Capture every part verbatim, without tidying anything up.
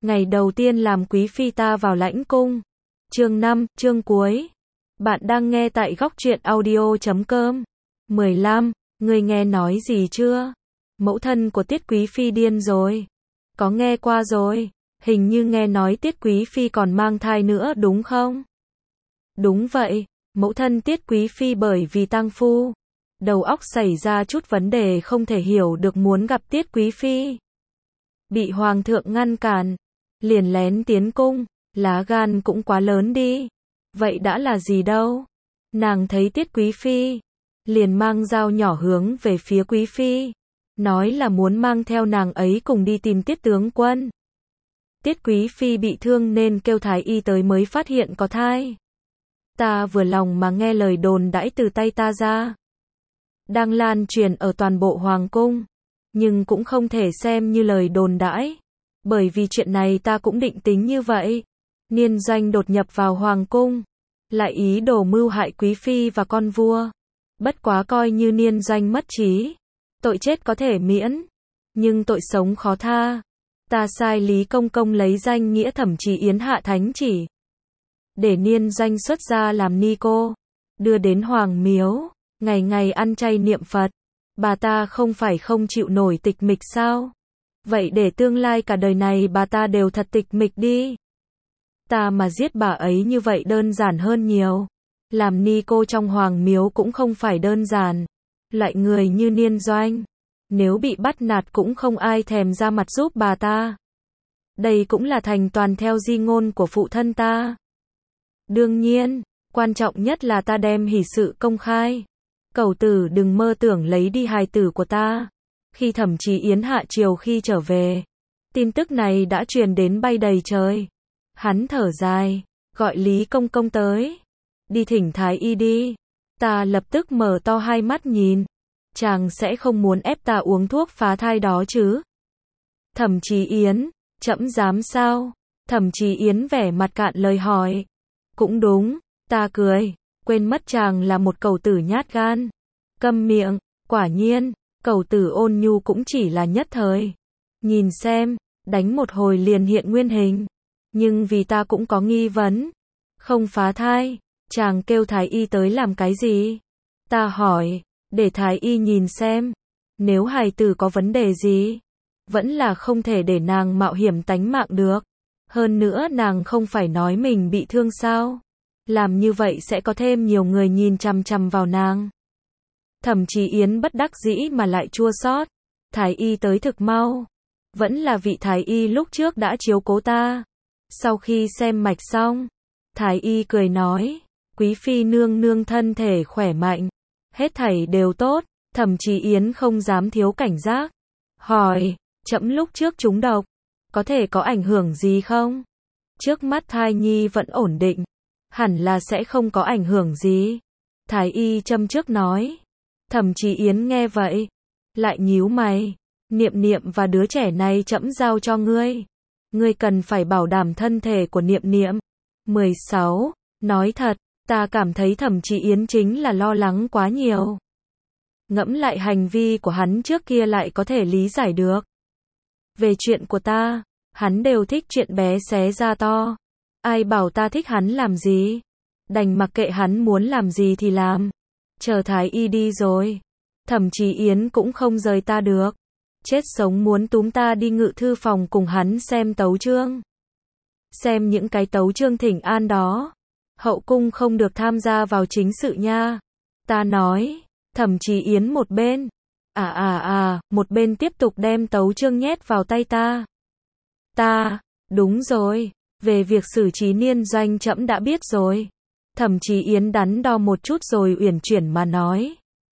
Ngày đầu tiên làm quý phi ta vào lãnh cung. Chương năm, chương cuối. Bạn đang nghe tại góc truyện audio chấm com. mười lăm. Ngươi nghe nói gì chưa? Mẫu thân của Tiết Quý Phi điên rồi. Có nghe qua rồi. Hình như nghe nói Tiết Quý Phi còn mang thai nữa đúng không? Đúng vậy. Mẫu thân Tiết Quý Phi bởi vì tang phu, đầu óc xảy ra chút vấn đề không thể hiểu được muốn gặp Tiết Quý Phi. Bị Hoàng thượng ngăn cản. Liền lén tiến cung. Lá gan cũng quá lớn đi. Vậy đã là gì đâu. Nàng thấy Tiết Quý Phi. Liền mang dao nhỏ hướng về phía Quý Phi. Nói là muốn mang theo nàng ấy cùng đi tìm Tiết tướng quân. Tiết Quý Phi bị thương nên kêu thái y tới mới phát hiện có thai. Ta vừa lòng mà nghe lời đồn đãi từ tay ta ra. Đang lan truyền ở toàn bộ hoàng cung. Nhưng cũng không thể xem như lời đồn đãi. Bởi vì chuyện này ta cũng định tính như vậy. Niên Doanh đột nhập vào hoàng cung. Lại ý đồ mưu hại Quý Phi và con vua. Bất quá coi như Niên Doanh mất trí. Tội chết có thể miễn. Nhưng tội sống khó tha. Ta sai Lý Công Công lấy danh nghĩa Thẩm Trì Yến hạ thánh chỉ. Để Niên Doanh xuất gia làm ni cô. Đưa đến hoàng miếu. Ngày ngày ăn chay niệm Phật. Bà ta không phải không chịu nổi tịch mịch sao? Vậy để tương lai cả đời này bà ta đều thật tịch mịch đi. Ta mà giết bà ấy như vậy đơn giản hơn nhiều. Làm ni cô trong hoàng miếu cũng không phải đơn giản. Loại người như Niên Doanh, nếu bị bắt nạt cũng không ai thèm ra mặt giúp bà ta. Đây cũng là thành toàn theo di ngôn của phụ thân ta. Đương nhiên, quan trọng nhất là ta đem hỷ sự công khai. Cẩu tử đừng mơ tưởng lấy đi hài tử của ta. Khi Thẩm Trì Yến hạ triều khi trở về, tin tức này đã truyền đến bay đầy trời. Hắn thở dài, gọi Lý Công Công tới. Đi thỉnh thái y đi. Ta lập tức mở to hai mắt nhìn. Chàng sẽ không muốn ép ta uống thuốc phá thai đó chứ? Thẩm Trì Yến, trẫm dám sao? Thẩm Trì Yến vẻ mặt cạn lời hỏi. Cũng đúng, ta cười, quên mất chàng là một cẩu tử nhát gan. Câm miệng, quả nhiên, cẩu tử ôn nhu cũng chỉ là nhất thời. Nhìn xem, đánh một hồi liền hiện nguyên hình. Nhưng vì ta cũng có nghi vấn. Không phá thai, chàng kêu thái y tới làm cái gì? Ta hỏi, để thái y nhìn xem. Nếu hài tử có vấn đề gì, vẫn là không thể để nàng mạo hiểm tánh mạng được. Hơn nữa nàng không phải nói mình bị thương sao? Làm như vậy sẽ có thêm nhiều người nhìn chằm chằm vào nàng. Thẩm Trì Yến bất đắc dĩ mà lại chua xót. Thái y tới thực mau. Vẫn là vị thái y lúc trước đã chiếu cố ta. Sau khi xem mạch xong, thái y cười nói, Quý Phi nương nương thân thể khỏe mạnh. Hết thảy đều tốt. Thẩm Trì Yến không dám thiếu cảnh giác. Hỏi, trẫm lúc trước trúng độc, có thể có ảnh hưởng gì không? Trước mắt thai nhi vẫn ổn định. Hẳn là sẽ không có ảnh hưởng gì. Thái y châm trước nói. Thẩm Trì Yến nghe vậy, lại nhíu mày. Niệm Niệm và đứa trẻ này trẫm giao cho ngươi. Ngươi cần phải bảo đảm thân thể của Niệm Niệm. mười sáu. Nói thật, ta cảm thấy Thẩm Trì Yến chính là lo lắng quá nhiều. Ngẫm lại hành vi của hắn trước kia lại có thể lý giải được. Về chuyện của ta, hắn đều thích chuyện bé xé ra to. Ai bảo ta thích hắn làm gì? Đành mặc kệ hắn muốn làm gì thì làm. Chờ thái y đi rồi, Thẩm Trì Yến cũng không rời ta được. Chết sống muốn túm ta đi ngự thư phòng cùng hắn xem tấu chương. Xem những cái tấu chương thỉnh an đó. Hậu cung không được tham gia vào chính sự nha. Ta nói, Thẩm Trì Yến một bên. À à à, một bên tiếp tục đem tấu chương nhét vào tay ta. Ta, đúng rồi, về việc xử trí Niên Doanh trẫm đã biết rồi. Thẩm Trì Yến đắn đo một chút rồi uyển chuyển mà nói.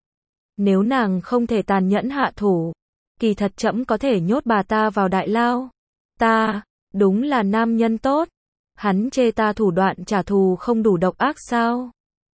Nếu nàng không thể tàn nhẫn hạ thủ, kỳ thật trẫm có thể nhốt bà ta vào đại lao. Ta, đúng là nam nhân tốt. Hắn chê ta thủ đoạn trả thù không đủ độc ác sao?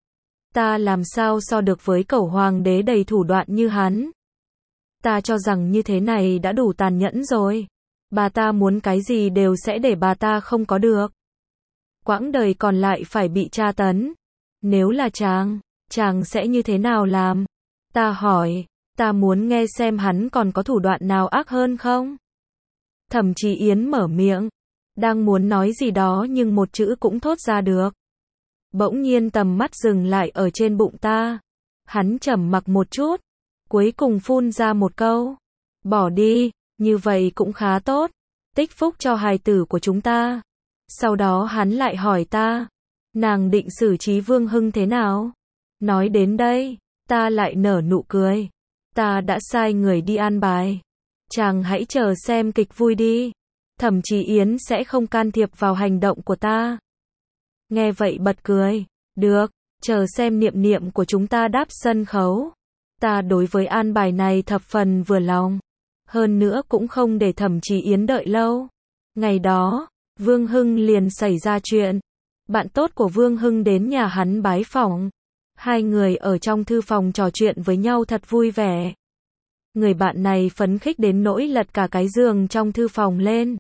Ta làm sao so được với cẩu hoàng đế đầy thủ đoạn như hắn? Ta cho rằng như thế này đã đủ tàn nhẫn rồi. Bà ta muốn cái gì đều sẽ để bà ta không có được. Quãng đời còn lại phải bị tra tấn. Nếu là chàng, chàng sẽ như thế nào làm? Ta hỏi, ta muốn nghe xem hắn còn có thủ đoạn nào ác hơn không? Thẩm Trì Yến mở miệng. đang muốn nói gì đó nhưng một chữ cũng thốt ra được. Bỗng nhiên tầm mắt dừng lại ở trên bụng ta. Hắn trầm mặc một chút, cuối cùng phun ra một câu. Bỏ đi, như vậy cũng khá tốt. Tích phúc cho hài tử của chúng ta. Sau đó hắn lại hỏi ta, nàng định xử trí Vương Hưng thế nào? Nói đến đây, ta lại nở nụ cười. Ta đã sai người đi an bài. Chàng hãy chờ xem kịch vui đi. Thẩm Chí Yến sẽ không can thiệp vào hành động của ta. Nghe vậy bật cười. Được, chờ xem Niệm Niệm của chúng ta đáp sân khấu. Ta đối với an bài này thập phần vừa lòng. Hơn nữa cũng không để Thẩm Chí Yến đợi lâu. Ngày đó, Vương Hưng liền xảy ra chuyện. Bạn tốt của Vương Hưng đến nhà hắn bái phỏng. Hai người ở trong thư phòng trò chuyện với nhau thật vui vẻ. Người bạn này phấn khích đến nỗi lật cả cái giường trong thư phòng lên.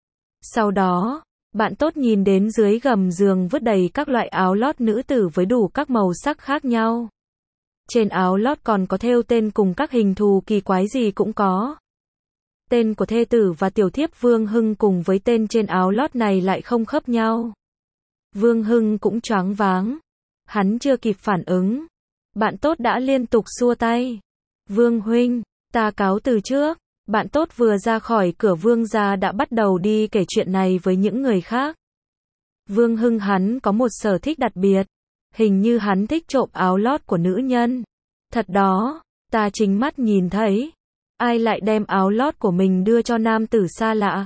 Sau đó, bạn tốt nhìn đến dưới gầm giường vứt đầy các loại áo lót nữ tử với đủ các màu sắc khác nhau. Trên áo lót còn có thêu tên cùng các hình thù kỳ quái gì cũng có. Tên của thê tử và tiểu thiếp Vương Hưng cùng với tên trên áo lót này lại không khớp nhau. Vương Hưng cũng choáng váng. Hắn chưa kịp phản ứng. Bạn tốt đã liên tục xua tay. Vương huynh, ta cáo từ trước. Bạn tốt vừa ra khỏi cửa Vương gia đã bắt đầu đi kể chuyện này với những người khác. Vương Hưng hắn có một sở thích đặc biệt. Hình như hắn thích trộm áo lót của nữ nhân. Thật đó, ta chính mắt nhìn thấy. Ai lại đem áo lót của mình đưa cho nam tử xa lạ?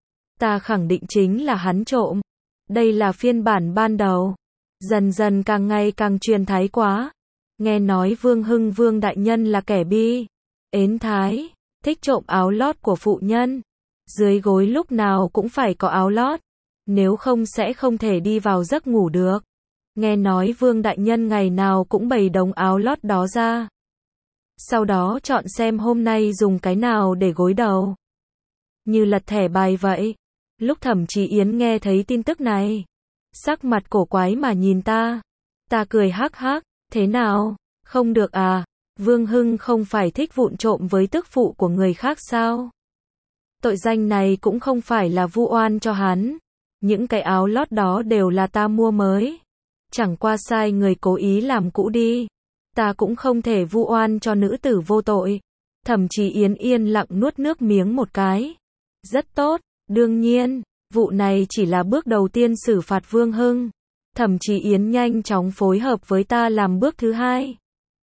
Ta khẳng định chính là hắn trộm. Đây là phiên bản ban đầu. Dần dần càng ngày càng truyền thái quá. Nghe nói Vương Hưng Vương đại nhân là kẻ bi ến thái, thích trộm áo lót của phụ nhân. Dưới gối lúc nào cũng phải có áo lót. Nếu không sẽ không thể đi vào giấc ngủ được. Nghe nói Vương đại nhân ngày nào cũng bày đống áo lót đó ra. Sau đó chọn xem hôm nay dùng cái nào để gối đầu. Như lật thẻ bài vậy. Lúc Thẩm Chí Yến nghe thấy tin tức này, sắc mặt cổ quái mà nhìn ta. Ta cười hắc hắc, thế nào, không được à, Vương Hưng không phải thích vụng trộm với tức phụ của người khác sao? Tội danh này cũng không phải là vu oan cho hắn. Những cái áo lót đó đều là ta mua mới. Chẳng qua sai người cố ý làm cũ đi. Ta cũng không thể vu oan cho nữ tử vô tội. Thẩm Chí Yến yên lặng nuốt nước miếng một cái. Rất tốt, đương nhiên, vụ này chỉ là bước đầu tiên xử phạt Vương Hưng. Thẩm Chí Yến nhanh chóng phối hợp với ta làm bước thứ hai.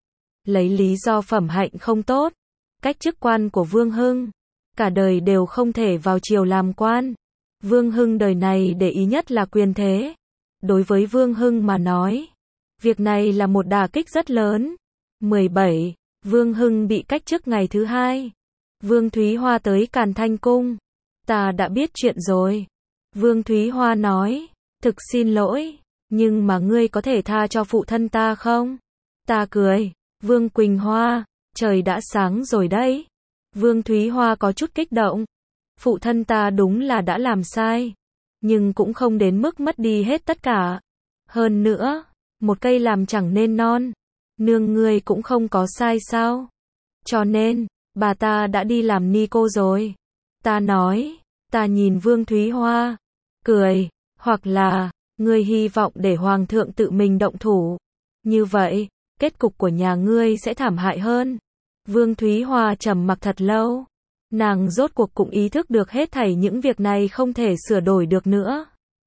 Lấy lý do phẩm hạnh không tốt, cách chức quan của Vương Hưng, cả đời đều không thể vào triều làm quan. Vương Hưng đời này để ý nhất là quyền thế. Đối với Vương Hưng mà nói, việc này là một đả kích rất lớn. mười bảy. Vương Hưng bị cách chức ngày thứ hai. Vương Thúy Hoa tới Càn Thanh Cung. Ta đã biết chuyện rồi. Vương Thúy Hoa nói, thực xin lỗi, nhưng mà ngươi có thể tha cho phụ thân ta không? Ta cười, Vương Quỳnh Hoa, trời đã sáng rồi đấy. Vương Thúy Hoa có chút kích động. Phụ thân ta đúng là đã làm sai, nhưng cũng không đến mức mất đi hết tất cả. Hơn nữa, một cây làm chẳng nên non. Nương ngươi cũng không có sai sao? Cho nên, bà ta đã đi làm ni cô rồi. Ta nói, ta nhìn Vương Thúy Hoa, cười, hoặc là, ngươi hy vọng để Hoàng thượng tự mình động thủ. Như vậy, kết cục của nhà ngươi sẽ thảm hại hơn. Vương Thúy Hoa trầm mặc thật lâu. Nàng rốt cuộc cũng ý thức được hết thảy những việc này không thể sửa đổi được nữa.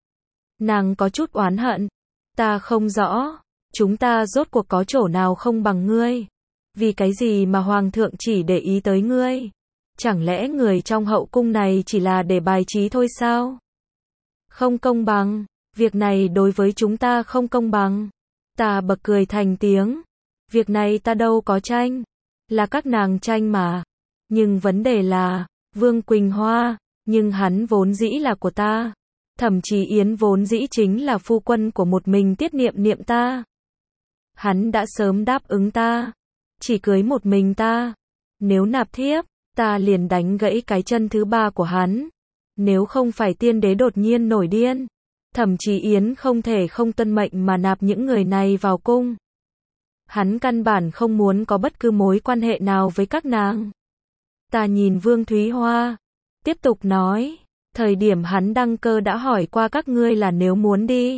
Nàng có chút oán hận. Ta không rõ, chúng ta rốt cuộc có chỗ nào không bằng ngươi. Vì cái gì mà Hoàng thượng chỉ để ý tới ngươi? Chẳng lẽ người trong hậu cung này chỉ là để bài trí thôi sao? Không công bằng, việc này đối với chúng ta không công bằng. Ta bật cười thành tiếng. Việc này ta đâu có tranh, là các nàng tranh mà. Nhưng vấn đề là, Vương Quỳnh Hoa, nhưng hắn vốn dĩ là của ta. Thẩm Chí Yến vốn dĩ chính là phu quân của một mình Tiết Niệm Niệm ta. Hắn đã sớm đáp ứng ta, chỉ cưới một mình ta. Nếu nạp thiếp, ta liền đánh gãy cái chân thứ ba của hắn. Nếu không phải tiên đế đột nhiên nổi điên, Thẩm Chí Yến không thể không tuân mệnh mà nạp những người này vào cung. Hắn căn bản không muốn có bất cứ mối quan hệ nào với các nàng. Ta nhìn Vương Thúy Hoa, tiếp tục nói, Thời điểm hắn đăng cơ đã hỏi qua các ngươi là nếu muốn đi,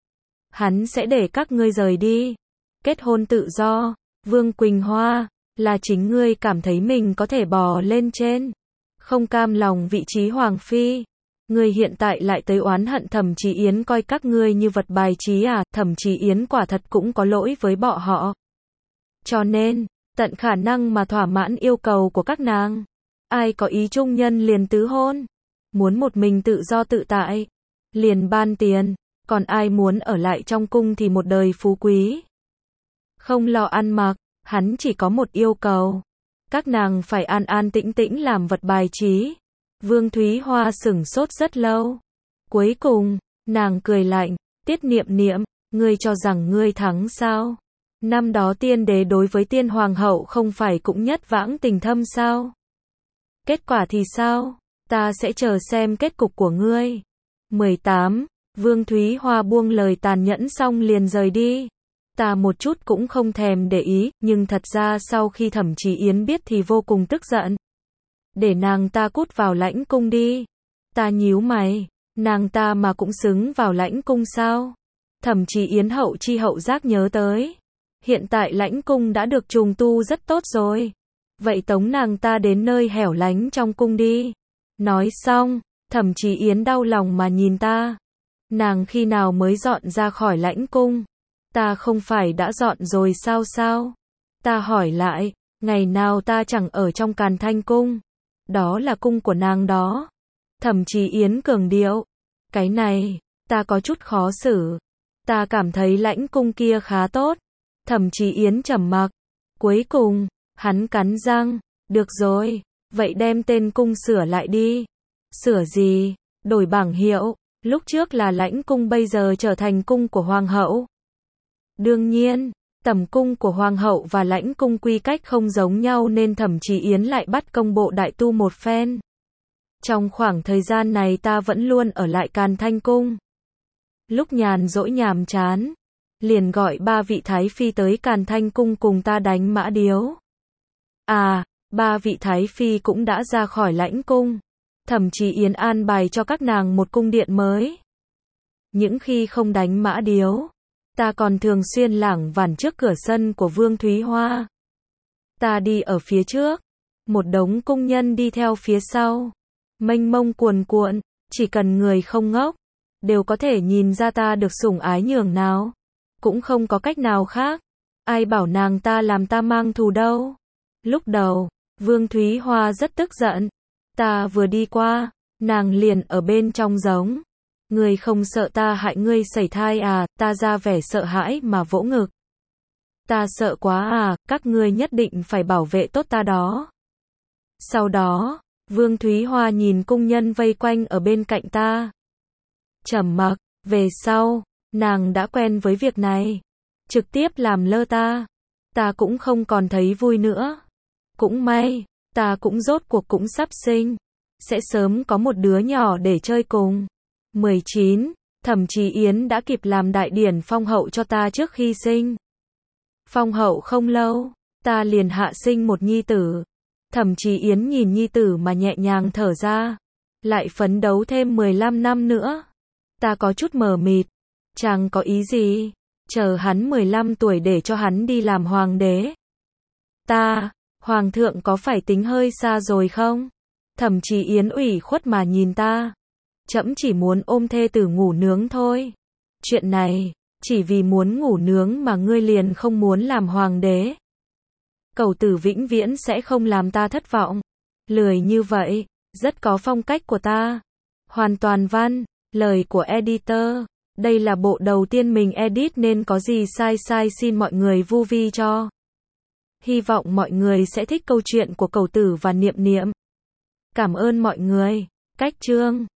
hắn sẽ để các ngươi rời đi. Kết hôn tự do, Vương Quỳnh Hoa, là chính ngươi cảm thấy mình có thể bò lên trên, không cam lòng vị trí hoàng phi. Ngươi hiện tại lại tới oán hận Thẩm Chí Yến coi các ngươi như vật bài trí à, Thẩm Chí Yến quả thật cũng có lỗi với bọn họ. Cho nên, tận khả năng mà thỏa mãn yêu cầu của các nàng. Ai có ý trung nhân liền tứ hôn, muốn một mình tự do tự tại, liền ban tiền, còn ai muốn ở lại trong cung thì một đời phú quý. Không lo ăn mặc, hắn chỉ có một yêu cầu. Các nàng phải an an tĩnh tĩnh làm vật bài trí. Vương Thúy Hoa sửng sốt rất lâu. Cuối cùng, nàng cười lạnh, Tiết Niệm Niệm, ngươi cho rằng ngươi thắng sao? Năm đó tiên đế đối với tiên hoàng hậu không phải cũng nhất vãng tình thâm sao? Kết quả thì sao? Ta sẽ chờ xem kết cục của ngươi. mười tám. Vương Thúy Hoa buông lời tàn nhẫn xong liền rời đi. Ta một chút cũng không thèm để ý, nhưng thật ra sau khi Thẩm Chí Yến biết thì vô cùng tức giận. Để nàng ta cút vào lãnh cung đi. Ta nhíu mày, nàng ta mà cũng xứng vào lãnh cung sao? Thẩm Chí Yến hậu chi hậu giác nhớ tới. Hiện tại lãnh cung đã được trùng tu rất tốt rồi. Vậy tống nàng ta đến nơi hẻo lánh trong cung đi. Nói xong, Thẩm Chí Yến đau lòng mà nhìn ta. Nàng khi nào mới dọn ra khỏi lãnh cung? Ta không phải đã dọn rồi sao sao? Ta hỏi lại, ngày nào ta chẳng ở trong Càn Thanh cung? Đó là cung của nàng đó. Thẩm Chí Yến cường điệu. Cái này, ta có chút khó xử. Ta cảm thấy lãnh cung kia khá tốt. Thẩm Chí Yến trầm mặc. Cuối cùng, hắn cắn răng. Được rồi, vậy đem tên cung sửa lại đi. Sửa gì? Đổi bảng hiệu. Lúc trước là lãnh cung bây giờ trở thành cung của hoàng hậu. Đương nhiên, tẩm cung của hoàng hậu và lãnh cung quy cách không giống nhau nên Thẩm Chí Yến lại bắt công bộ đại tu một phen. Trong khoảng thời gian này ta vẫn luôn ở lại Càn Thanh cung. Lúc nhàn rỗi nhàm chán, liền gọi ba vị thái phi tới Càn Thanh cung cùng ta đánh mã điếu. À, ba vị thái phi cũng đã ra khỏi lãnh cung. Thẩm Chí Yến an bài cho các nàng một cung điện mới. Những khi không đánh mã điếu, ta còn thường xuyên lảng vảng trước cửa sân của Vương Thúy Hoa. Ta đi ở phía trước, một đống cung nhân đi theo phía sau. Mênh mông cuồn cuộn, chỉ cần người không ngốc, đều có thể nhìn ra ta được sủng ái nhường nào. Cũng không có cách nào khác. Ai bảo nàng ta làm ta mang thù đâu. Lúc đầu, Vương Thúy Hoa rất tức giận. Ta vừa đi qua, nàng liền ở bên trong giống. Ngươi không sợ ta hại ngươi sẩy thai à? Ta ra vẻ sợ hãi mà vỗ ngực. Ta sợ quá à, các ngươi nhất định phải bảo vệ tốt ta đó. Sau đó, Vương Thúy Hoa nhìn cung nhân vây quanh ở bên cạnh ta. Trầm mặc, về sau, nàng đã quen với việc này. Trực tiếp làm lơ ta. Ta cũng không còn thấy vui nữa. Cũng may, ta cũng rốt cuộc cũng sắp sinh. Sẽ sớm có một đứa nhỏ để chơi cùng. mười chín. Thẩm Chí Yến đã kịp làm đại điển phong hậu cho ta trước khi sinh. Phong hậu không lâu, ta liền hạ sinh một nhi tử. Thẩm Chí Yến nhìn nhi tử mà nhẹ nhàng thở ra. Lại phấn đấu thêm mười lăm năm nữa. Ta có chút mờ mịt. Chàng có ý gì? Chờ hắn mười lăm tuổi để cho hắn đi làm hoàng đế. Ta, hoàng thượng có phải tính hơi xa rồi không? Thẩm Chí Yến ủy khuất mà nhìn ta. Trẫm chỉ muốn ôm thê tử ngủ nướng thôi. Chuyện này, chỉ vì muốn ngủ nướng mà ngươi liền không muốn làm hoàng đế. Cẩu tử vĩnh viễn sẽ không làm ta thất vọng. Lười như vậy, rất có phong cách của ta. Hoàn toàn văn, lời của editor. Đây là bộ đầu tiên mình edit nên có gì sai sai xin mọi người vu vi cho. Hy vọng mọi người sẽ thích câu chuyện của Cẩu tử và Niệm Niệm. Cảm ơn mọi người. Cách chương